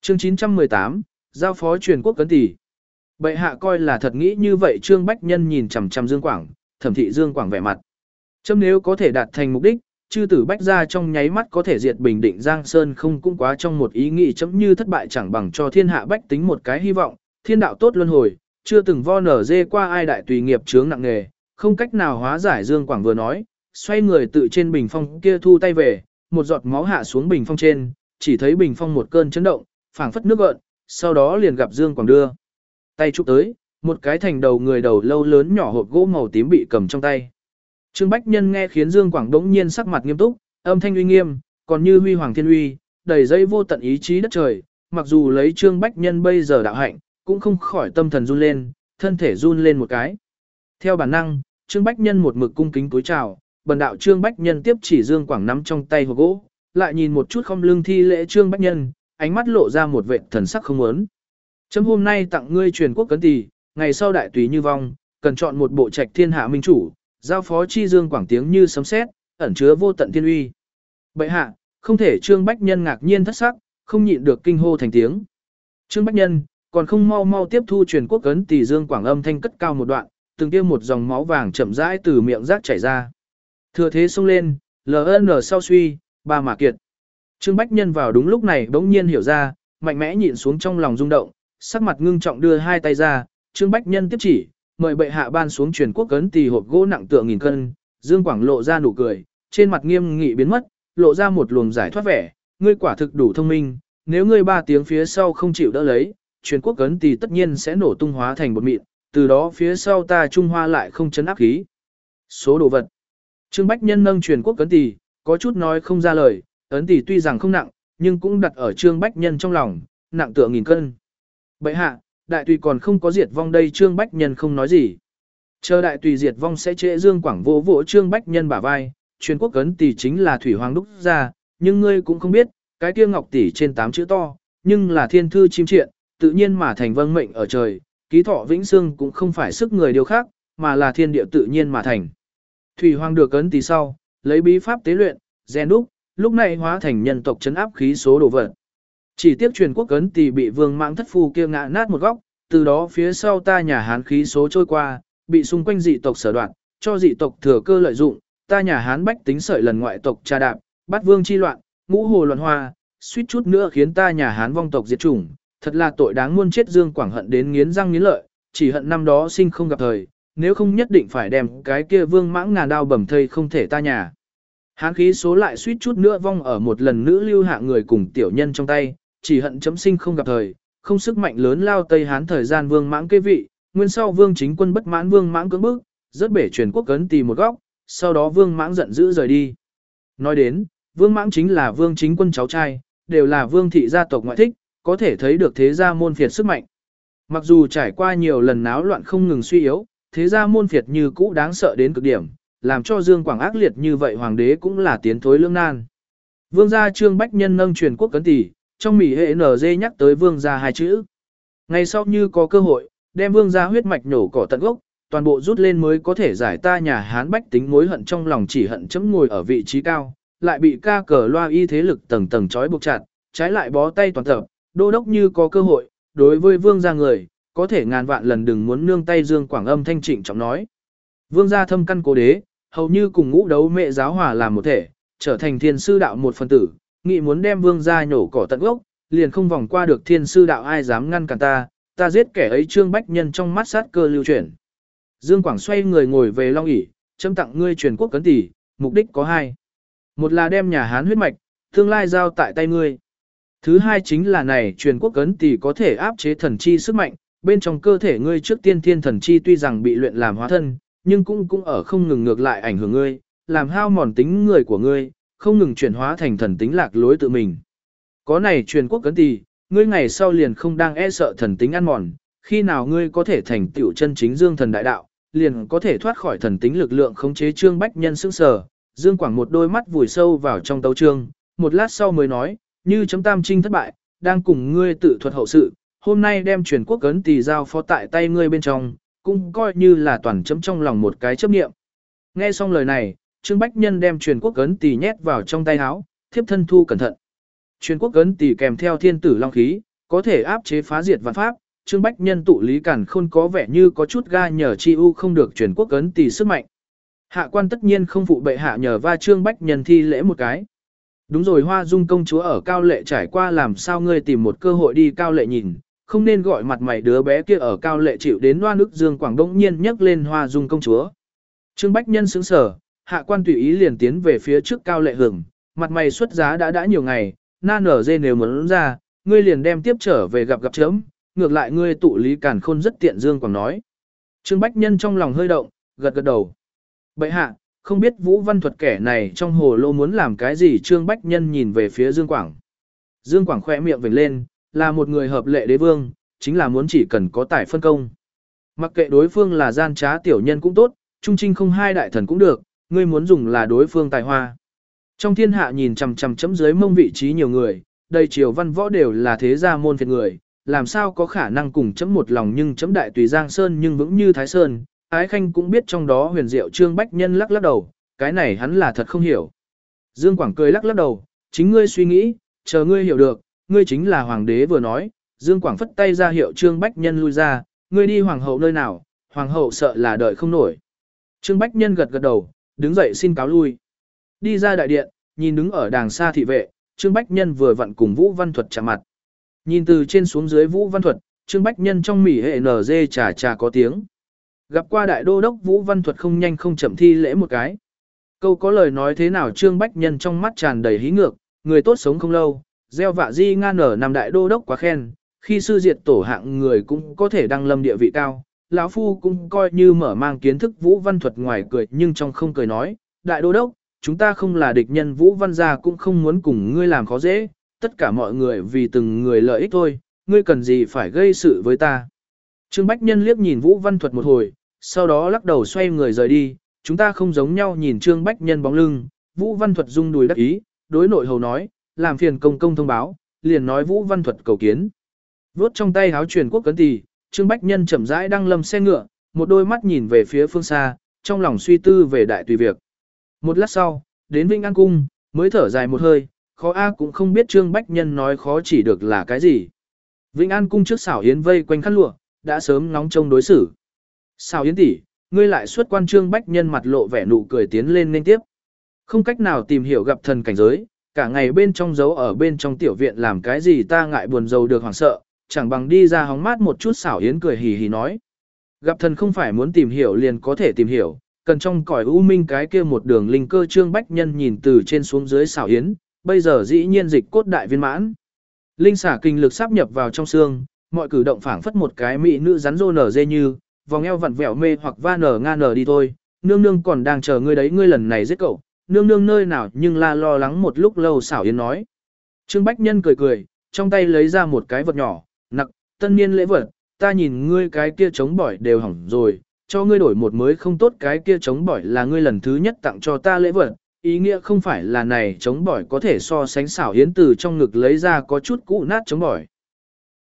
Chương 918, giao phó truyền quốc cấn tỷ. Bệ hạ coi là thật nghĩ như vậy. Trương Bách Nhân nhìn chằm chằm Dương Quảng, thẩm thị Dương Quảng vẻ mặt. Chấm nếu có thể đạt thành mục đích, chư tử Bách gia trong nháy mắt có thể diệt Bình Định Giang Sơn, không cũng quá trong một ý nghĩ chấm như thất bại chẳng bằng cho thiên hạ bách tính một cái hy vọng. Thiên đạo tốt luân hồi, chưa từng vo nở dê qua ai đại tùy nghiệp chướng nặng nghề, không cách nào hóa giải. Dương Quảng vừa nói, xoay người tự trên bình phong kia thu tay về, một giọt máu hạ xuống bình phong trên, chỉ thấy bình phong một cơn chấn động, phảng phất nước gợn, sau đó liền gặp Dương Quảng đưa tay chụp tới, một cái thành đầu người đầu lâu lớn nhỏ hộp gỗ màu tím bị cầm trong tay. Trương Bách Nhân nghe khiến Dương Quảng đống nhiên sắc mặt nghiêm túc, âm thanh uy nghiêm, còn như huy hoàng thiên uy, đầy dây vô tận ý chí đất trời. Mặc dù lấy Trương Bách Nhân bây giờ đạo hạnh, cũng không khỏi tâm thần run lên, thân thể run lên một cái. Theo bản năng, Trương Bách Nhân một mực cung kính cúi chào, bần đạo Trương Bách Nhân tiếp chỉ Dương Quảng nắm trong tay hộp gỗ, lại nhìn một chút không lưng thi lễ Trương Bách Nhân, ánh mắt lộ ra một vệt thần sắc không muốn. Chấm hôm nay tặng ngươi truyền quốc cấn tỷ, ngày sau đại tùy như vong, cần chọn một bộ trạch thiên hạ minh chủ, giao phó chi. Dương Quảng tiếng như sấm sét, ẩn chứa vô tận thiên uy. Bệ hạ, không thể. Trương Bách Nhân ngạc nhiên thất sắc, không nhịn được kinh hô thành tiếng. Trương Bách Nhân, còn không mau mau tiếp thu truyền quốc cấn tỷ. Dương Quảng âm thanh cất cao một đoạn, từng tiêm một dòng máu vàng chậm rãi từ miệng rác chảy ra. Thừa thế xông lên, LN sau suy, ba mà kiệt. Trương Bách Nhân vào đúng lúc này bỗng nhiên hiểu ra, mạnh mẽ nhịn xuống trong lòng rung động, sắc mặt ngưng trọng đưa hai tay ra. Trương Bách Nhân tiếp chỉ, mời bệ hạ ban xuống truyền quốc cấn tỷ hộp gỗ nặng tựa nghìn cân. Dương Quảng lộ ra nụ cười, trên mặt nghiêm nghị biến mất, lộ ra một luồng giải thoát vẻ. Ngươi quả thực đủ thông minh, nếu ngươi 3 tiếng phía sau không chịu đỡ lấy, truyền quốc cấn tỷ tất nhiên sẽ nổ tung hóa thành bột mịn, từ đó phía sau ta Trung Hoa lại không chấn áp khí. Số đồ vật. Trương Bách Nhân nâng truyền quốc cấn tỷ, có chút nói không ra lời. Ấn tỷ tuy rằng không nặng, nhưng cũng đặt ở Trương Bách Nhân trong lòng, nặng tựa nghìn cân. Bệ hạ, đại tùy còn không có diệt vong đây. Trương Bách Nhân không nói gì. Chờ đại tùy diệt vong sẽ trễ. Dương Quảng vỗ vỗ Trương Bách Nhân bả vai, truyền quốc cấn tỷ chính là thủy hoàng đúc ra, nhưng ngươi cũng không biết, cái kia ngọc tỷ trên 8 chữ to, nhưng là thiên thư chim triện, tự nhiên mà thành vâng mệnh ở trời, ký thọ vĩnh xương cũng không phải sức người điều khác, mà là thiên địa tự nhiên mà thành. Thủy hoàng được cấn tỷ sau, lấy bí pháp tế luyện, rèn đúc, lúc này hóa thành nhân tộc chấn áp khí số đồ vật. Chỉ tiếc truyền quốc cấn tỷ bị Vương Mãng thất phu kia ngã nát một góc, từ đó phía sau ta nhà Hán khí số trôi qua, bị xung quanh dị tộc sở đoạt, cho dị tộc thừa cơ lợi dụng, ta nhà Hán bách tính sợi lần ngoại tộc tra đạp, bắt vương chi loạn, ngũ hồ loạn hoa, suýt chút nữa khiến ta nhà Hán vong tộc diệt chủng, thật là tội đáng muôn chết. Dương Quảng hận đến nghiến răng nghiến lợi, chỉ hận năm đó sinh không gặp thời, nếu không nhất định phải đem cái kia Vương Mãng ngàn đao bầm thây không thể ta nhà Hán khí số lại suýt chút nữa vong ở một lần nữ lưu hạ người cùng tiểu nhân trong tay, chỉ hận chấm sinh không gặp thời, không sức mạnh lớn lao Tây Hán thời gian Vương Mãng kế vị, nguyên sau Vương Chính Quân bất mãn Vương Mãng cưỡng bức, rất bể truyền quốc cấn tỷ một góc, sau đó Vương Mãng giận dữ rời đi. Nói đến, Vương Mãng chính là Vương Chính Quân cháu trai, đều là Vương thị gia tộc ngoại thích, có thể thấy được thế gia môn phiệt sức mạnh. Mặc dù trải qua nhiều lần náo loạn không ngừng suy yếu, thế gia môn phiệt như cũ đáng sợ đến cực điểm, làm cho Dương Quảng ác liệt như vậy hoàng đế cũng là tiến thối lưỡng nan. Vương gia Trương Bách Nhân nâng truyền quốc cấn tỷ, trong mỉ hệ NG nhắc tới vương gia hai chữ. Ngày sau như có cơ hội, đem vương gia huyết mạch nổ cỏ tận gốc, toàn bộ rút lên mới có thể giải ta nhà Hán bách tính mối hận trong lòng. Chỉ hận chấm ngồi ở vị trí cao, lại bị ca cờ loa y thế lực tầng tầng trói buộc chặt, trái lại bó tay toàn tập, đô đốc như có cơ hội, đối với vương gia người, có thể ngàn vạn lần đừng muốn nương tay. Dương Quảng âm thanh trịnh trọng nói. Vương gia thâm căn cố đế, hầu như cùng Ngũ Đấu Mẹ giáo hòa làm một thể, trở thành thiên sư đạo một phần tử, nghị muốn đem vương gia nhổ cỏ tận gốc, liền không vòng qua được thiên sư đạo. Ai dám ngăn cản ta, ta giết kẻ ấy. Trương Bách Nhân trong mắt sát cơ lưu chuyển. Dương Quảng xoay người ngồi về long ỷ, châm tặng ngươi truyền quốc cấn tỷ, mục đích có hai. Một là đem nhà Hán huyết mạch, tương lai giao tại tay ngươi. Thứ hai chính là này truyền quốc cấn tỷ có thể áp chế thần chi sức mạnh, bên trong cơ thể ngươi trước tiên thiên thần chi tuy rằng bị luyện làm hóa thân, nhưng cũng ở không ngừng ngược lại ảnh hưởng ngươi, làm hao mòn tính người của ngươi, không ngừng chuyển hóa thành thần tính lạc lối tự mình. Có này truyền quốc cấn tỷ, ngươi ngày sau liền không đang e sợ thần tính ăn mòn, khi nào ngươi có thể thành tựu chân chính dương thần đại đạo, liền có thể thoát khỏi thần tính lực lượng khống chế. Trương Bách Nhân sững sờ, Dương Quảng một đôi mắt vùi sâu vào trong tấu chương, một lát sau mới nói, như chấm tam trinh thất bại, đang cùng ngươi tự thuật hậu sự, hôm nay đem truyền quốc cấn tỷ giao phó tại tay ngươi bên trong, cũng coi như là toàn chấm trong lòng một cái chấp niệm. Nghe xong lời này, Trương Bách Nhân đem truyền quốc cấn tỷ nhét vào trong tay áo, thiếp thân thu cẩn thận. Truyền quốc cấn tỷ kèm theo thiên tử long khí, Có thể áp chế phá diệt vạn pháp, Trương Bách Nhân tụ Lý Càn Khôn có vẻ như có chút ga nhờ chi u không được truyền quốc ấn tỷ sức mạnh. Hạ quan tất nhiên không phụ bệ hạ nhờ va Trương Bách Nhân thi lễ một cái. Đúng rồi, Hoa Dung công chúa ở Cao Lệ trải qua, làm sao ngươi tìm một cơ hội đi Cao Lệ nhìn, không nên gọi mặt mày đứa bé kia ở Cao Lệ chịu đến loa nước Dương Quảng đống nhiên nhắc lên Hoa Dung công chúa. Trương Bách Nhân sững sờ, hạ quan tùy ý liền tiến về phía trước Cao Lệ hưởng, mặt mày xuất giá đã nhiều ngày, na nở dê nếu muốn ra, ngươi liền đem tiếp trở về gặp chớm, ngược lại ngươi tụ Lý Càn Khôn rất tiện. Dương Quảng nói. Trương Bách Nhân trong lòng hơi động, gật đầu. Bệ hạ, không biết Vũ Văn Thuật kẻ này trong hồ lô muốn làm cái gì? Trương Bách Nhân nhìn về phía Dương Quảng. Dương Quảng khẽ miệng vểnh lên, là một người hợp lệ đế vương, chính là muốn chỉ cần có tài phân công. Mặc kệ đối phương là gian trá tiểu nhân cũng tốt, trung trinh không hai đại thần cũng được, ngươi muốn dùng là đối phương tài hoa. Trong thiên hạ nhìn chằm chằm chấm dưới mông vị trí nhiều người, đầy triều văn võ đều là thế gia môn phiệt người, làm sao có khả năng cùng chấm một lòng, nhưng chấm đại tùy Giang Sơn nhưng vững như Thái Sơn. Ái Khanh cũng biết trong đó huyền diệu. Trương Bách Nhân lắc đầu, cái này hắn là thật không hiểu. Dương Quảng cười lắc đầu, chính ngươi suy nghĩ, chờ ngươi hiểu được, ngươi chính là hoàng đế vừa nói. Dương Quảng phất tay ra hiệu Trương Bách Nhân lui ra, ngươi đi hoàng hậu nơi nào, hoàng hậu sợ là đợi không nổi. Trương Bách Nhân gật đầu, đứng dậy xin cáo lui. Đi ra đại điện, nhìn đứng ở đàng xa thị vệ, Trương Bách Nhân vừa vặn cùng Vũ Văn Thuật chạm mặt. Nhìn từ trên xuống dưới Vũ Văn Thuật, Trương Bách Nhân trong mỉ hệ nở dê trà có tiếng. Gặp qua đại đô đốc Vũ Văn Thuật không nhanh không chậm thi lễ một cái. Câu có lời nói thế nào? Trương Bách Nhân trong mắt tràn đầy hí ngược, người tốt sống không lâu, gieo vạ di ngan nở nằm đại đô đốc quá khen, khi sư diệt tổ hạng người cũng có thể đăng lâm địa vị cao. Lão phu cũng coi như mở mang kiến thức. Vũ Văn Thuật ngoài cười nhưng trong không cười nói, đại đô đốc, chúng ta không là địch nhân, Vũ Văn gia cũng không muốn cùng ngươi làm khó dễ, tất cả mọi người vì từng người lợi ích thôi, ngươi cần gì phải gây sự với ta. Trương Bách Nhân liếc nhìn Vũ Văn Thuật một hồi, sau đó lắc đầu xoay người rời đi. Chúng ta không giống nhau. Nhìn Trương Bách Nhân bóng lưng, Vũ Văn Thuật rung đùi đắc ý, đối nội hầu nói, làm phiền công công thông báo, liền nói Vũ Văn Thuật cầu kiến. Vốt trong tay háo truyền quốc cấn tỳ, Trương Bách Nhân chậm rãi đăng lâm xe ngựa, một đôi mắt nhìn về phía phương xa, trong lòng suy tư về đại tùy việc. Một lát sau, đến Vĩnh An Cung, mới thở dài một hơi, khó cũng không biết Trương Bách Nhân nói khó chỉ được là cái gì. Vĩnh An Cung trước xảo yến vây quanh khăn lụa, đã sớm nóng trông đối xử. Xảo yến tỷ, ngươi lại xuất quan? Trương Bách Nhân mặt lộ vẻ nụ cười tiến lên nên tiếp. Không cách nào tìm hiểu gặp thần cảnh giới, cả ngày bên trong giấu ở bên trong tiểu viện làm cái gì, ta ngại buồn rầu được hoảng sợ, chẳng bằng đi ra hóng mát một chút. Xảo yến cười hì hì nói. Gặp thần không phải muốn tìm hiểu liền có thể tìm hiểu, cần trong cõi u minh cái kia một đường linh cơ. Trương Bách Nhân nhìn từ trên xuống dưới xảo yến, bây giờ dĩ nhiên dịch cốt đại viên mãn. Linh xả kinh lực sáp nhập vào trong xương, mọi cử động phảng phất một cái mỹ nữ rắn rô nở dê như, vòng eo vặn vẹo mê hoặc va nở nga nở đi thôi. Nương nương còn đang chờ ngươi đấy, ngươi lần này giết cậu, nương nương nơi nào? Nhưng la lo lắng một lúc lâu. Xảo yến nói. Trương Bách Nhân cười, trong tay lấy ra một cái vật nhỏ, nặc, tân niên lễ vật, ta nhìn ngươi cái kia chống bỏi đều hỏng rồi, cho ngươi đổi một mới không tốt. Cái kia chống bỏi là ngươi lần thứ nhất tặng cho ta lễ vật, ý nghĩa không phải là này chống bỏi có thể so sánh. Xảo yến từ trong ngực lấy ra có chút cũ nát chống bỏi.